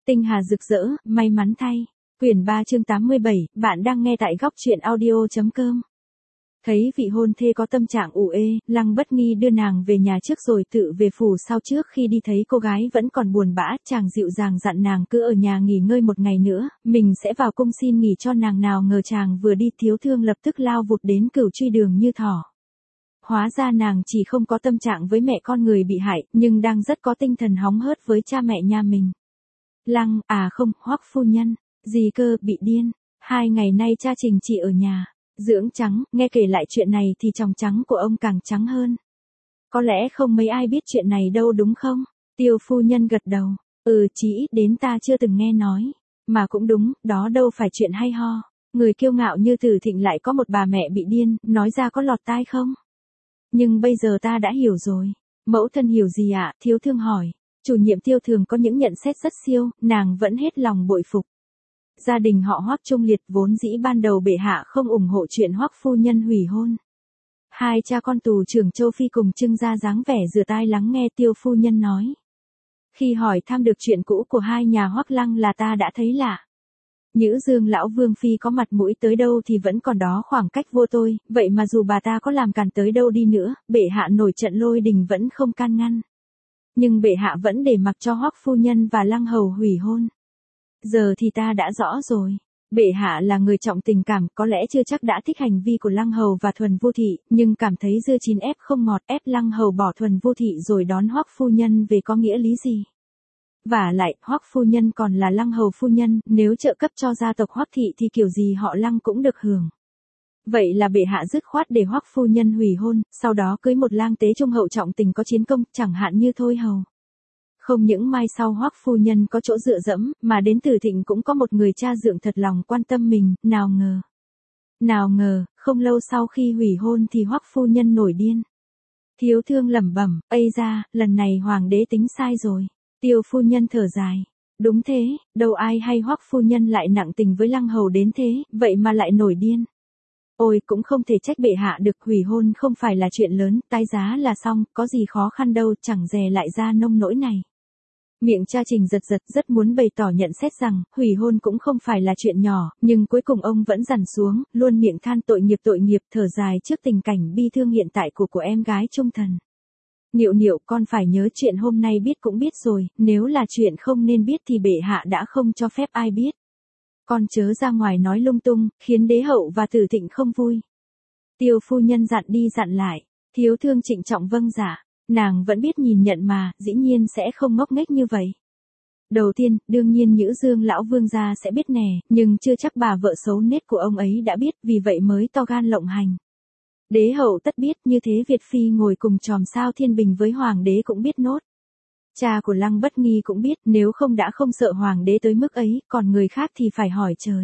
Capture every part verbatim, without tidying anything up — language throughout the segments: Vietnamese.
Tinh hà rực rỡ, may mắn thay. Quyển ba chương tám mươi bảy, bạn đang nghe tại góc truyện audio.com. Thấy vị hôn thê có tâm trạng ủ ê, Lăng Bất Nghi đưa nàng về nhà trước rồi tự về phủ sau. Trước khi đi thấy cô gái vẫn còn buồn bã, chàng dịu dàng dặn nàng cứ ở nhà nghỉ ngơi một ngày nữa, mình sẽ vào cung xin nghỉ cho nàng. Nào ngờ chàng vừa đi, Thiếu Thương lập tức lao vụt đến Cửu Truy Đường như thỏ. Hóa ra nàng chỉ không có tâm trạng với mẹ con người bị hại, nhưng đang rất có tinh thần hóng hớt với cha mẹ nhà mình. Lăng, à không, Hoắc phu nhân. Gì cơ, bị điên. Hai ngày nay cha Trình chỉ ở nhà dưỡng trắng. Nghe kể lại chuyện này thì tròng trắng của ông càng trắng hơn. Có lẽ không mấy ai biết chuyện này đâu đúng không? Tiêu phu nhân gật đầu. Ừ, chí ít đến ta chưa từng nghe nói. Mà cũng đúng, đó đâu phải chuyện hay ho. Người kiêu ngạo như Từ Thịnh lại có một bà mẹ bị điên, nói ra có lọt tai không? Nhưng bây giờ ta đã hiểu rồi. Mẫu thân hiểu gì ạ? Thiếu Thương hỏi. Chủ nhiệm Tiêu thường có những nhận xét rất siêu, nàng vẫn hết lòng bội phục. Gia đình họ Hoắc trung liệt, vốn dĩ ban đầu bệ hạ không ủng hộ chuyện Hoắc phu nhân hủy hôn. Hai cha con tù trưởng Châu Phi cùng trưng ra dáng vẻ rửa tai lắng nghe Tiêu phu nhân nói. Khi hỏi thăm được chuyện cũ của hai nhà Hoắc Lăng là ta đã thấy lạ. Nhữ Dương lão vương phi có mặt mũi tới đâu thì vẫn còn đó khoảng cách vô tôi, vậy mà dù bà ta có làm càn tới đâu đi nữa, bệ hạ nổi trận lôi đình vẫn không can ngăn. Nhưng bệ hạ vẫn để mặc cho Hoắc phu nhân và Lăng hầu hủy hôn. Giờ thì ta đã rõ rồi. Bệ hạ là người trọng tình cảm, có lẽ chưa chắc đã thích hành vi của Lăng hầu và Thuần Vô Thị, nhưng cảm thấy dưa chín ép không ngọt, ép Lăng hầu bỏ Thuần Vô Thị rồi đón Hoắc phu nhân về có nghĩa lý gì? Vả lại, Hoắc phu nhân còn là Lăng hầu phu nhân, nếu trợ cấp cho gia tộc Hoắc thị thì kiểu gì họ Lăng cũng được hưởng. Vậy là bệ hạ dứt khoát để Hoắc phu nhân hủy hôn, sau đó cưới một lang tế trung hậu trọng tình có chiến công, chẳng hạn như Thôi hầu. Không những mai sau Hoắc phu nhân có chỗ dựa dẫm, mà đến Từ Thịnh cũng có một người cha dượng thật lòng quan tâm mình, nào ngờ. Nào ngờ, không lâu sau khi hủy hôn thì Hoắc phu nhân nổi điên. Thiếu Thương lẩm bẩm, ây da, lần này hoàng đế tính sai rồi. Tiêu phu nhân thở dài. Đúng thế, đâu ai hay Hoắc phu nhân lại nặng tình với Lăng hầu đến thế, vậy mà lại nổi điên. Ôi, cũng không thể trách bệ hạ được, hủy hôn không phải là chuyện lớn, tái giá là xong, có gì khó khăn đâu, chẳng dè lại ra nông nỗi này. Miệng cha Trình giật giật, rất muốn bày tỏ nhận xét rằng, hủy hôn cũng không phải là chuyện nhỏ, nhưng cuối cùng ông vẫn dằn xuống, luôn miệng than tội nghiệp tội nghiệp, thở dài trước tình cảnh bi thương hiện tại của của em gái trung thần. Niệu niệu, con phải nhớ chuyện hôm nay biết cũng biết rồi, nếu là chuyện không nên biết thì bệ hạ đã không cho phép ai biết. Con chớ ra ngoài nói lung tung, khiến đế hậu và Tử Thịnh không vui. Tiêu phu nhân dặn đi dặn lại, Thiếu Thương trịnh trọng vâng dạ, nàng vẫn biết nhìn nhận mà, dĩ nhiên sẽ không ngốc nghếch như vậy. Đầu tiên, đương nhiên Nhữ Dương lão vương gia sẽ biết nè, nhưng chưa chắc bà vợ xấu nết của ông ấy đã biết, vì vậy mới to gan lộng hành. Đế hậu tất biết, như thế Việt phi ngồi cùng chòm sao thiên bình với hoàng đế cũng biết nốt. Cha của Lăng Bất Nghi cũng biết, nếu không đã không sợ hoàng đế tới mức ấy, còn người khác thì phải hỏi trời.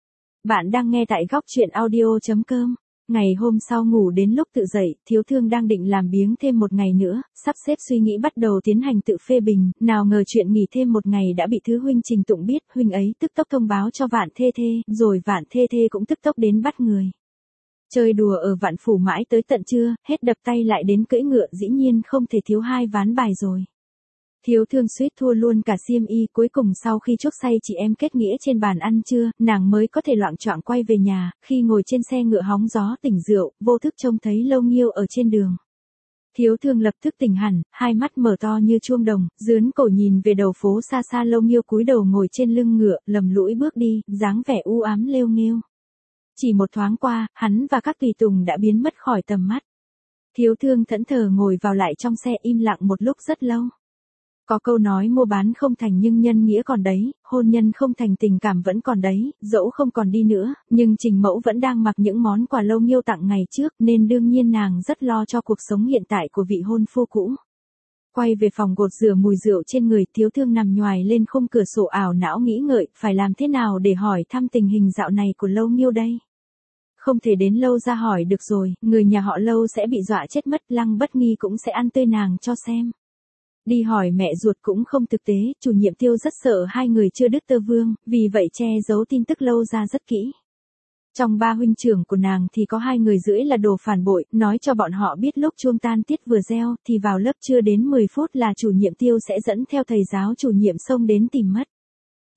Bạn đang nghe tại góc truyện audio.com. Ngày hôm sau ngủ đến lúc tự dậy, Thiếu Thương đang định làm biếng thêm một ngày nữa, sắp xếp suy nghĩ bắt đầu tiến hành tự phê bình, nào ngờ chuyện nghỉ thêm một ngày đã bị thứ huynh Trình Tụng biết, huynh ấy tức tốc thông báo cho Vạn Thê Thê, rồi Vạn Thê Thê cũng tức tốc đến bắt người. Chơi đùa ở Vạn Phủ mãi tới tận trưa, hết đập tay lại đến cưỡi ngựa, dĩ nhiên không thể thiếu hai ván bài rồi. Thiếu Thương suýt thua luôn cả xiêm y, cuối cùng sau khi chuốc say chị em kết nghĩa trên bàn ăn trưa, nàng mới có thể loạng choạng quay về nhà, khi ngồi trên xe ngựa hóng gió tỉnh rượu, vô thức trông thấy Lâu Nghiêu ở trên đường. Thiếu Thương lập tức tỉnh hẳn, hai mắt mở to như chuông đồng, dướn cổ nhìn về đầu phố xa xa. Lâu Nghiêu cúi đầu ngồi trên lưng ngựa, lầm lũi bước đi, dáng vẻ u ám lêu nghêu. Chỉ một thoáng qua, hắn và các tùy tùng đã biến mất khỏi tầm mắt. Thiếu Thương thẫn thờ ngồi vào lại trong xe, im lặng một lúc rất lâu. Có câu nói mua bán không thành nhưng nhân nghĩa còn đấy, hôn nhân không thành tình cảm vẫn còn đấy, dẫu không còn đi nữa, nhưng Trình Mẫu vẫn đang mặc những món quà Lâu Nghiêu tặng ngày trước, nên đương nhiên nàng rất lo cho cuộc sống hiện tại của vị hôn phu cũ. Quay về phòng gột rửa mùi rượu trên người, Thiếu Thương nằm nhoài lên khung cửa sổ ảo não nghĩ ngợi, phải làm thế nào để hỏi thăm tình hình dạo này của Lâu Nghiêu đây. Không thể đến Lâu ra hỏi được rồi, người nhà họ Lâu sẽ bị dọa chết mất, Lăng Bất Nghi cũng sẽ ăn tươi nàng cho xem. Đi hỏi mẹ ruột cũng không thực tế, chủ nhiệm Tiêu rất sợ hai người chưa đứt tơ vương, vì vậy che giấu tin tức Lâu ra rất kỹ. Trong ba huynh trưởng của nàng thì có hai người rưỡi là đồ phản bội, nói cho bọn họ biết lúc chuông tan tiết vừa reo, thì vào lớp chưa đến mười phút là chủ nhiệm Tiêu sẽ dẫn theo thầy giáo chủ nhiệm xông đến tìm mất.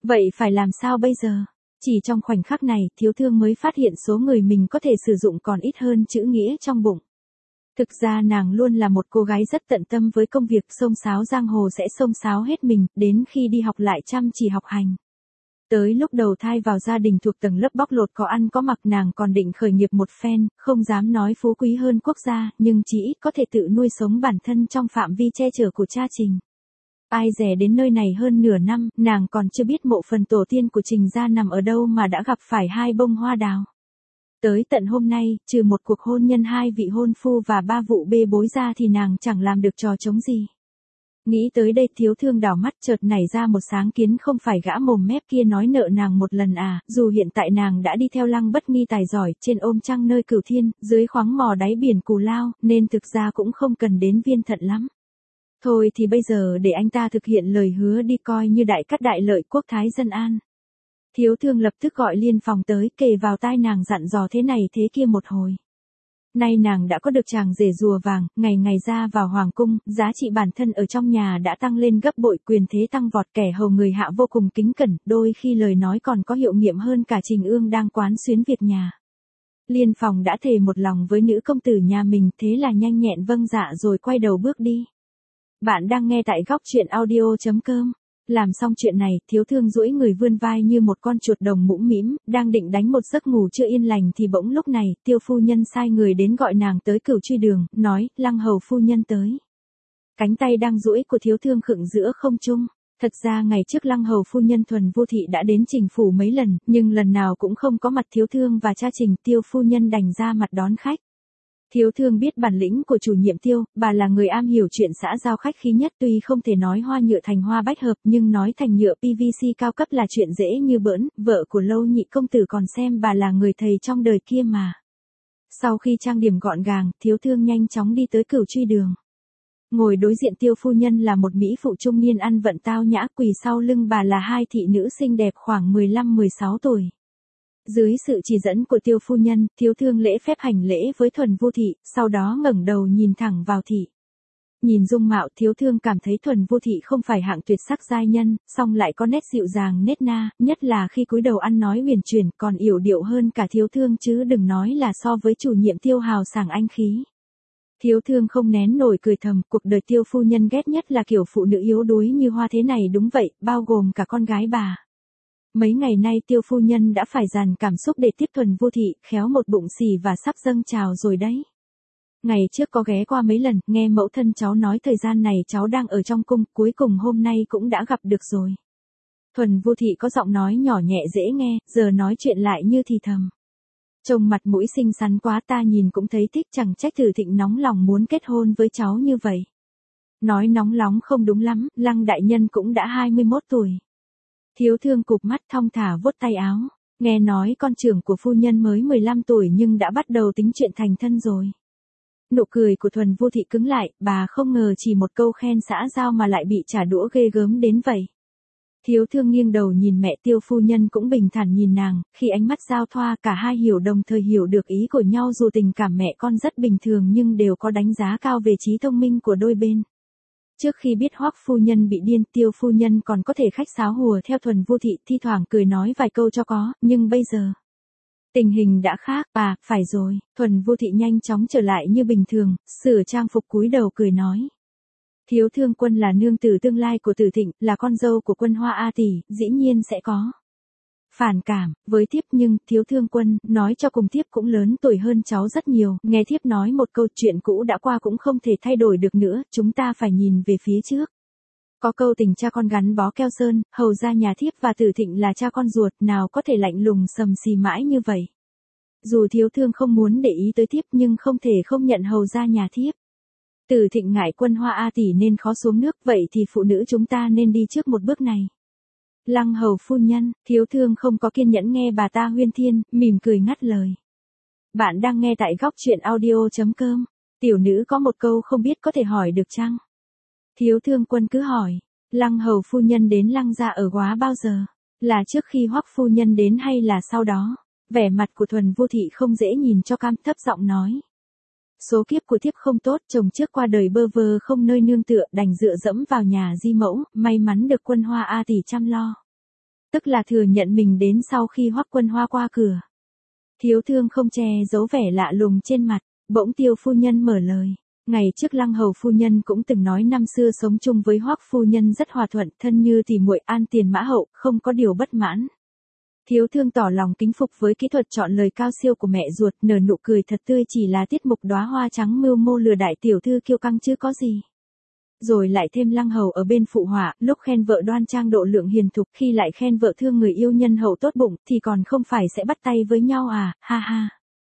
Vậy phải làm sao bây giờ? Chỉ trong khoảnh khắc này, Thiếu Thương mới phát hiện số người mình có thể sử dụng còn ít hơn chữ nghĩa trong bụng. Thực ra nàng luôn là một cô gái rất tận tâm với công việc, xông xáo giang hồ sẽ xông xáo hết mình, đến khi đi học lại chăm chỉ học hành. Tới lúc đầu thai vào gia đình thuộc tầng lớp bóc lột có ăn có mặc, nàng còn định khởi nghiệp một phen, không dám nói phú quý hơn quốc gia, nhưng chỉ ít có thể tự nuôi sống bản thân trong phạm vi che chở của cha Trình. Ai dè đến nơi này hơn nửa năm, nàng còn chưa biết mộ phần tổ tiên của Trình gia nằm ở đâu mà đã gặp phải hai bông hoa đào. Tới tận hôm nay, trừ một cuộc hôn nhân hai vị hôn phu và ba vụ bê bối ra thì nàng chẳng làm được trò trống gì. Nghĩ tới đây Thiếu Thương đảo mắt chợt nảy ra một sáng kiến, không phải gã mồm mép kia nói nợ nàng một lần à, dù hiện tại nàng đã đi theo Lăng Bất Nghi tài giỏi, trên ôm trăng nơi cửu thiên, dưới khoáng mò đáy biển Cù Lao, nên thực ra cũng không cần đến viên thận lắm. Thôi thì bây giờ để anh ta thực hiện lời hứa đi, coi như đại cát đại lợi, quốc thái dân an. Thiếu Thương lập tức gọi Liên Phòng tới, kề vào tai nàng dặn dò thế này thế kia một hồi. Nay nàng đã có được chàng rể rùa vàng, ngày ngày ra vào hoàng cung, giá trị bản thân ở trong nhà đã tăng lên gấp bội, quyền thế tăng vọt, kẻ hầu người hạ vô cùng kính cẩn, đôi khi lời nói còn có hiệu nghiệm hơn cả Trình Ương đang quán xuyến việc nhà. Liên Phòng đã thề một lòng với nữ công tử nhà mình, thế là nhanh nhẹn vâng dạ rồi quay đầu bước đi. Bạn đang nghe tại góc truyện audio chấm com. Làm xong chuyện này, Thiếu Thương duỗi người vươn vai như một con chuột đồng mũm mĩm, đang định đánh một giấc ngủ chưa yên lành thì bỗng lúc này, Tiêu phu nhân sai người đến gọi nàng tới Cửu Truy Đường, nói, Lăng hầu phu nhân tới. Cánh tay đang duỗi của Thiếu Thương khựng giữa không trung. Thật ra ngày trước Lăng hầu phu nhân Thuần Vô Thị đã đến Trình phủ mấy lần, nhưng lần nào cũng không có mặt Thiếu Thương và cha Trình, Tiêu phu nhân đành ra mặt đón khách. Thiếu Thương biết bản lĩnh của chủ nhiệm Tiêu, bà là người am hiểu chuyện xã giao khách khí nhất, tuy không thể nói hoa nhựa thành hoa bách hợp nhưng nói thành nhựa pê vê xê cao cấp là chuyện dễ như bỡn, vợ của Lâu nhị công tử còn xem bà là người thầy trong đời kia mà. Sau khi trang điểm gọn gàng, Thiếu Thương nhanh chóng đi tới Cửu Truy Đường. Ngồi đối diện Tiêu phu nhân là một mỹ phụ trung niên ăn vận tao nhã, quỳ sau lưng bà là hai thị nữ xinh đẹp khoảng mười lăm mười sáu tuổi. Dưới sự chỉ dẫn của Tiêu phu nhân, Thiếu Thương lễ phép hành lễ với Thuần Vô Thị, sau đó ngẩng đầu nhìn thẳng vào thị. Nhìn dung mạo, Thiếu Thương cảm thấy Thuần Vô Thị không phải hạng tuyệt sắc giai nhân, song lại có nét dịu dàng nết na, nhất là khi cúi đầu ăn nói huyền chuyển, còn yểu điệu hơn cả Thiếu Thương chứ đừng nói là so với chủ nhiệm Tiêu hào sảng anh khí. Thiếu Thương không nén nổi cười thầm, cuộc đời Tiêu phu nhân ghét nhất là kiểu phụ nữ yếu đuối như hoa thế này, đúng vậy, bao gồm cả con gái bà. Mấy ngày nay Tiêu phu nhân đã phải dàn cảm xúc để tiếp Thuần Vô Thị, khéo một bụng xì và sắp dâng trào rồi đấy. Ngày trước có ghé qua mấy lần, nghe mẫu thân cháu nói thời gian này cháu đang ở trong cung, cuối cùng hôm nay cũng đã gặp được rồi. Thuần Vô Thị có giọng nói nhỏ nhẹ dễ nghe, giờ nói chuyện lại như thì thầm. Trông mặt mũi xinh xắn quá, ta nhìn cũng thấy thích, chẳng trách Từ Thịnh nóng lòng muốn kết hôn với cháu như vậy. Nói nóng lóng không đúng lắm, Lăng đại nhân cũng đã hai mươi mốt tuổi. Thiếu Thương cụp mắt thong thả vuốt tay áo, nghe nói con trưởng của phu nhân mới mười lăm tuổi nhưng đã bắt đầu tính chuyện thành thân rồi. Nụ cười của Thuần Vô Thị cứng lại, bà không ngờ chỉ một câu khen xã giao mà lại bị trả đũa ghê gớm đến vậy. Thiếu Thương nghiêng đầu nhìn mẹ Tiêu phu nhân cũng bình thản nhìn nàng, khi ánh mắt giao thoa cả hai hiểu đồng thời hiểu được ý của nhau, dù tình cảm mẹ con rất bình thường nhưng đều có đánh giá cao về trí thông minh của đôi bên. Trước khi biết Hoắc phu nhân bị điên, Tiêu phu nhân còn có thể khách sáo hùa theo Thuần Vô Thị, thi thoảng cười nói vài câu cho có, nhưng bây giờ tình hình đã khác. À, phải rồi. Thuần Vô Thị nhanh chóng trở lại như bình thường, sửa trang phục cúi đầu cười nói. Thiếu Thương quân là nương tử tương lai của Từ Thịnh, là con dâu của Quân Hoa A tỷ, dĩ nhiên sẽ có phản cảm với thiếp, nhưng Thiếu Thương quân nói cho cùng thiếp cũng lớn tuổi hơn cháu rất nhiều, nghe thiếp nói một câu, chuyện cũ đã qua cũng không thể thay đổi được nữa, chúng ta phải nhìn về phía trước. Có câu tình cha con gắn bó keo sơn, hầu ra nhà thiếp và Từ Thịnh là cha con ruột, nào có thể lạnh lùng sầm xì mãi như vậy. Dù Thiếu Thương không muốn để ý tới thiếp nhưng không thể không nhận hầu ra nhà thiếp. Từ Thịnh ngại Quân Hoa A tỷ nên khó xuống nước, vậy thì phụ nữ chúng ta nên đi trước một bước này. Lăng hầu phu nhân, Thiếu Thương không có kiên nhẫn nghe bà ta huyên thiên, mỉm cười ngắt lời. Bạn đang nghe tại góc truyện audio chấm com. Tiểu nữ có một câu không biết có thể hỏi được chăng? Thiếu Thương quân cứ hỏi. Lăng hầu phu nhân đến Lăng gia ở Góa bao giờ? Là trước khi Hoắc phu nhân đến hay là sau đó? Vẻ mặt của Thuần Vô Thị không dễ nhìn cho cam, thấp giọng nói. Số kiếp của thiếp không tốt, chồng trước qua đời bơ vơ không nơi nương tựa, đành dựa dẫm vào nhà di mẫu, may mắn được Quân Hoa A tỷ chăm lo. Tức là thừa nhận mình đến sau khi Hoắc Quân Hoa qua cửa. Thiếu thương không che giấu vẻ lạ lùng trên mặt, bỗng Tiêu phu nhân mở lời. Ngày trước Lăng Hầu phu nhân cũng từng nói năm xưa sống chung với Hoắc phu nhân rất hòa thuận, thân như tỉ muội, an tiền mã hậu, không có điều bất mãn. Thiếu thương tỏ lòng kính phục với kỹ thuật chọn lời cao siêu của mẹ ruột, nở nụ cười thật tươi, chỉ là tiết mục đóa hoa trắng mưu mô lừa đại tiểu thư kiêu căng chứ có gì. Rồi lại thêm Lăng Hầu ở bên phụ họa, lúc khen vợ đoan trang độ lượng hiền thục, khi lại khen vợ thương người yêu nhân hậu tốt bụng, thì còn không phải sẽ bắt tay với nhau à, ha ha.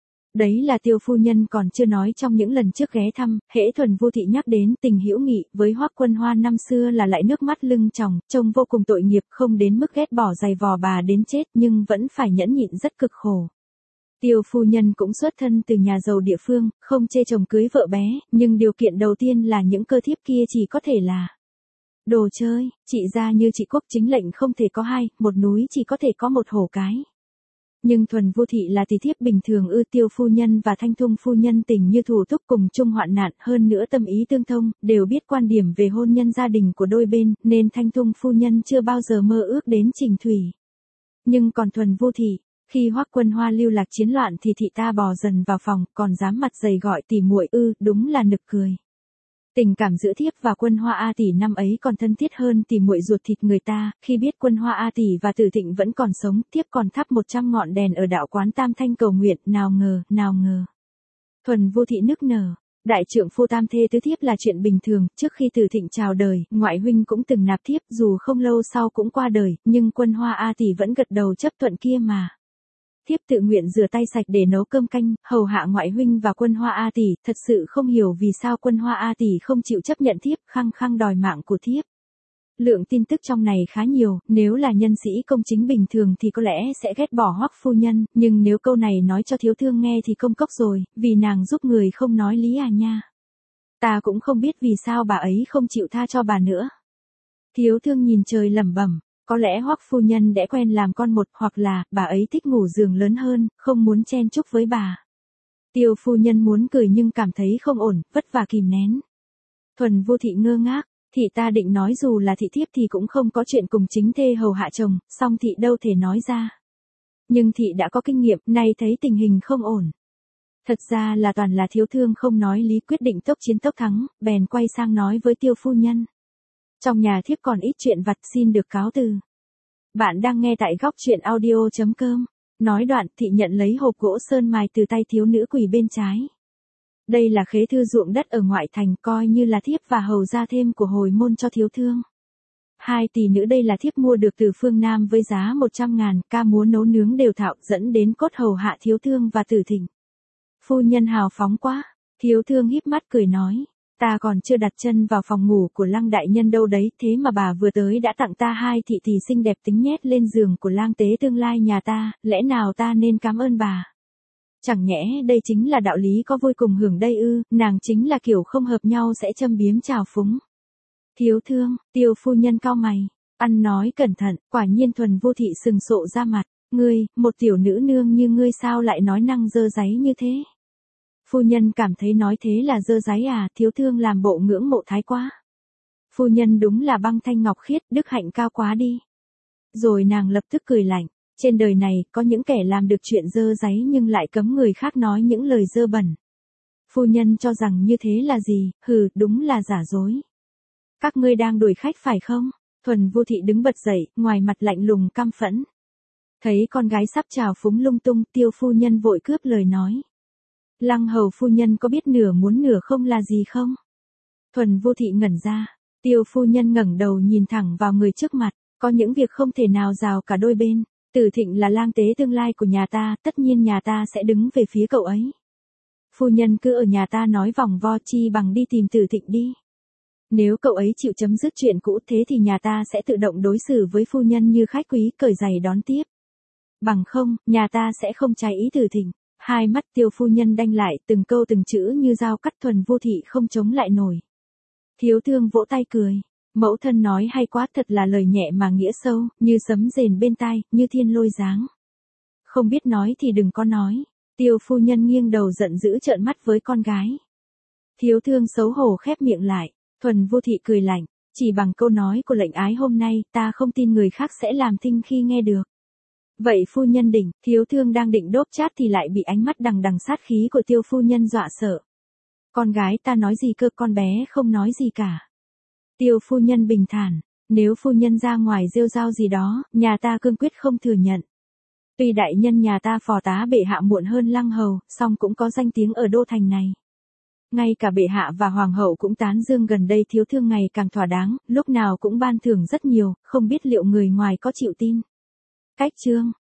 Đấy là Tiêu phu nhân còn chưa nói trong những lần trước ghé thăm, hễ Thuần Vu thị nhắc đến tình hữu nghị với Hoắc Quân Hoa năm xưa là lại nước mắt lưng tròng, trông vô cùng tội nghiệp, không đến mức ghét bỏ giày vò bà đến chết nhưng vẫn phải nhẫn nhịn rất cực khổ. Tiêu phu nhân cũng xuất thân từ nhà giàu địa phương, không chê chồng cưới vợ bé, nhưng điều kiện đầu tiên là những cơ thiếp kia chỉ có thể là đồ chơi, chị ra như chị Quốc chính lệnh không thể có hai, một núi chỉ có thể có một hổ cái. Nhưng Thuần Vu thị là tỷ thiếp bình thường ư? Tiêu phu nhân và Thanh Thung phu nhân tình như thủ túc cùng chung hoạn nạn, hơn nữa tâm ý tương thông, đều biết quan điểm về hôn nhân gia đình của đôi bên, nên Thanh Thung phu nhân chưa bao giờ mơ ước đến Trình Thủy. Nhưng còn Thuần Vu thị, khi Hoắc Quân Hoa lưu lạc chiến loạn thì thị ta bò dần vào phòng, còn dám mặt dày gọi tỉ muội ư? Đúng là nực cười. Tình cảm giữa thiếp và Quân Hoa A tỷ năm ấy còn thân thiết hơn tỉ muội ruột thịt người ta, khi biết Quân Hoa A tỷ và Tử Thịnh vẫn còn sống, thiếp còn thắp một trăm ngọn đèn ở đạo quán Tam Thanh cầu nguyện, nào ngờ, nào ngờ. Thuần Vu thị nức nở, đại trượng phu tam thê tứ thiếp là chuyện bình thường, trước khi Tử Thịnh chào đời, ngoại huynh cũng từng nạp thiếp, dù không lâu sau cũng qua đời, nhưng Quân Hoa A tỷ vẫn gật đầu chấp thuận kia mà. Thiếp tự nguyện rửa tay sạch để nấu cơm canh, hầu hạ ngoại huynh và Quân Hoa A tỷ, thật sự không hiểu vì sao Quân Hoa A tỷ không chịu chấp nhận thiếp, khăng khăng đòi mạng của thiếp. Lượng tin tức trong này khá nhiều, nếu là nhân sĩ công chính bình thường thì có lẽ sẽ ghét bỏ Hoắc phu nhân, nhưng nếu câu này nói cho thiếu thương nghe thì công cốc rồi, vì nàng giúp người không nói lý à nha. Ta cũng không biết vì sao bà ấy không chịu tha cho bà nữa. Thiếu thương nhìn trời lẩm bẩm. Có lẽ Hoắc phu nhân đã quen làm con một, hoặc là bà ấy thích ngủ giường lớn hơn, không muốn chen chúc với bà. Tiêu phu nhân muốn cười nhưng cảm thấy không ổn, vất vả kìm nén. Thuần Vu thị ngơ ngác, thị ta định nói dù là thị thiếp thì cũng không có chuyện cùng chính thê hầu hạ chồng, song thị đâu thể nói ra. Nhưng thị đã có kinh nghiệm, nay thấy tình hình không ổn. Thật ra là toàn là thiếu thương không nói lý, quyết định tốc chiến tốc thắng, bèn quay sang nói với Tiêu phu nhân. Trong nhà thiếp còn ít chuyện vặt, xin được cáo từ. Bạn đang nghe tại góc truyện audio chấm com. Nói đoạn, thị nhận lấy hộp gỗ sơn mài từ tay thiếu nữ quỳ bên trái. Đây là khế thư ruộng đất ở ngoại thành, coi như là thiếp và hầu gia thêm của hồi môn cho thiếu thương. Hai tỷ nữ đây là thiếp mua được từ phương Nam với giá một trăm ngàn, ca múa nấu nướng đều thạo, dẫn đến cốt hầu hạ thiếu thương và Tử Thịnh. Phu nhân hào phóng quá, thiếu thương híp mắt cười nói. Ta còn chưa đặt chân vào phòng ngủ của Lăng đại nhân đâu đấy, thế mà bà vừa tới đã tặng ta hai thị tỷ xinh đẹp tính nhét lên giường của lang tế tương lai nhà ta, lẽ nào ta nên cảm ơn bà? Chẳng nhẽ đây chính là đạo lý có vui cùng hưởng đây ư? Nàng chính là kiểu không hợp nhau sẽ châm biếm trào phúng. Thiếu thương, Tiêu phu nhân cau mày, ăn nói cẩn thận, quả nhiên Thuần Vu thị sừng sộ ra mặt, ngươi, một tiểu nữ nương như ngươi sao lại nói năng dơ dáy như thế? Phu nhân cảm thấy nói thế là dơ dáy à? Thiếu thương làm bộ ngưỡng mộ thái quá. Phu nhân đúng là băng thanh ngọc khiết, đức hạnh cao quá đi. Rồi nàng lập tức cười lạnh, trên đời này có những kẻ làm được chuyện dơ dáy nhưng lại cấm người khác nói những lời dơ bẩn. Phu nhân cho rằng như thế là gì? Hừ, đúng là giả dối. Các ngươi đang đuổi khách phải không? Thuần Vu thị đứng bật dậy, ngoài mặt lạnh lùng căm phẫn. Thấy con gái sắp trào phúng lung tung, Tiêu phu nhân vội cướp lời nói. Lăng hầu phu nhân có biết nửa muốn nửa không là gì không? Thuần Vu thị ngẩn ra, Tiêu phu nhân ngẩng đầu nhìn thẳng vào người trước mặt, có những việc không thể nào rào cả đôi bên. Tử Thịnh là lang tế tương lai của nhà ta, tất nhiên nhà ta sẽ đứng về phía cậu ấy. Phu nhân cứ ở nhà ta nói vòng vo chi bằng đi tìm Tử Thịnh đi. Nếu cậu ấy chịu chấm dứt chuyện cũ thế thì nhà ta sẽ tự động đối xử với phu nhân như khách quý, cởi giày đón tiếp. Bằng không, nhà ta sẽ không trái ý Tử Thịnh. Hai mắt Tiêu phu nhân đanh lại, từng câu từng chữ như dao cắt. Thuần Vu thị không chống lại nổi. Thiếu thương vỗ tay cười. Mẫu thân nói hay quá, thật là lời nhẹ mà nghĩa sâu, như sấm rền bên tai, như thiên lôi giáng. Không biết nói thì đừng có nói. Tiêu phu nhân nghiêng đầu giận dữ trợn mắt với con gái. Thiếu thương xấu hổ khép miệng lại. Thuần Vu thị cười lạnh. Chỉ bằng câu nói của lệnh ái hôm nay, ta không tin người khác sẽ làm thinh khi nghe được. Vậy phu nhân định, thiếu thương đang định đốp chát thì lại bị ánh mắt đằng đằng sát khí của Tiêu phu nhân dọa sợ. Con gái ta nói gì cơ, con bé không nói gì cả. Tiêu phu nhân bình thản, nếu phu nhân ra ngoài rêu rao gì đó, nhà ta cương quyết không thừa nhận. Tuy đại nhân nhà ta phò tá bệ hạ muộn hơn Lăng hầu, song cũng có danh tiếng ở đô thành này. Ngay cả bệ hạ và hoàng hậu cũng tán dương gần đây thiếu thương ngày càng thỏa đáng, lúc nào cũng ban thưởng rất nhiều, không biết liệu người ngoài có chịu tin. Cách chương